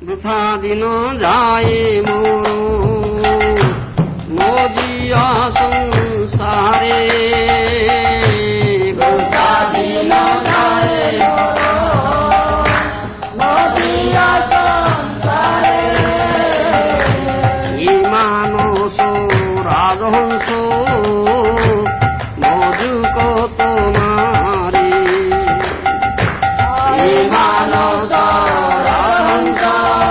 वृथा दिन जाए मोरो मोदिया संसारे वृथा दिन जाए मोदिया संसारे ये मानस राजहंस मौजू को तुम्हारे ये मानस राजहंस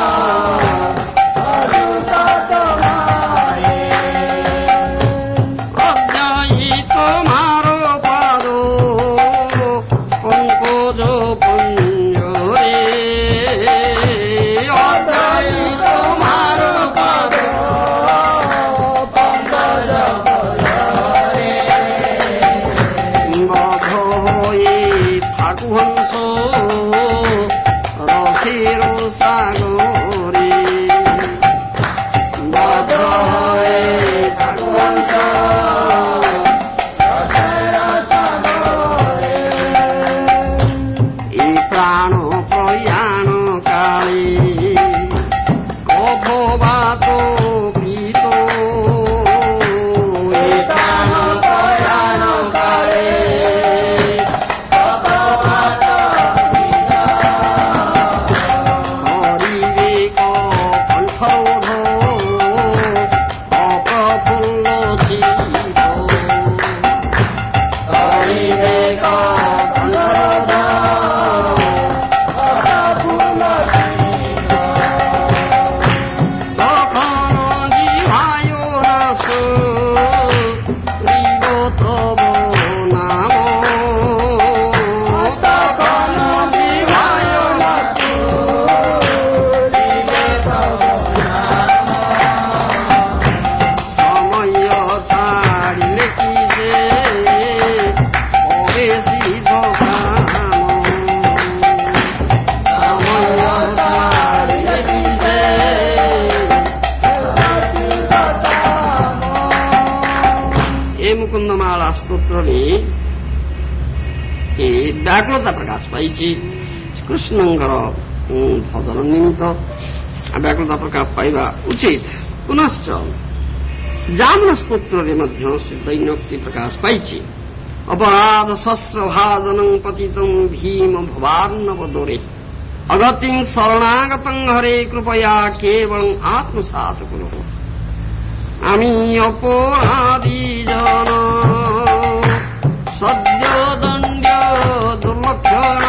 मौजू को तुम्हारे अज्ञाई तुम्हारो पादो पंकज पंजरे अज्ञाई तुम्हारो पादो पंकज पंजरे बध हये थाकुहंस रसेर सागरे बध हये थाकुहंस रसेर सागरे ए प्राण प्रयाण काले कफवात पीत ए प्राण प्रयाण काले कफवात पीत हरिवेक कण्ठरोध अप्रफुल्ल चित्त हरिवेक कण्ठरोध अप्रफुल्ल चित्त तखन जिह्वाय रस ऋव तव नाम तखन जिह्वाय रस ऋव तव नाम समय छाडिले किसे परेसी धकाम समय छाडिले किसे परेसी धकाम ए मुकुन्दमाला स्तोत्रले ए व्याकुलता प्रकाश पाइछि कृष्णଙ୍କର भजन निमित्त व्याकुलता प्रकाश पाइबा उचित पुनश्च जामन स्तोत्रले ମଧ୍ୟ दैन्योक्ति प्रकाश पाइछि अपराध शस्त्र भाजनं पतितं भीम भवार्णव दोरे अगतिं शरणागतं हरे कृपया केवलं आत्मसात कुरु आमी अपराधी जन सद्य दंड्य दुर्लक्ष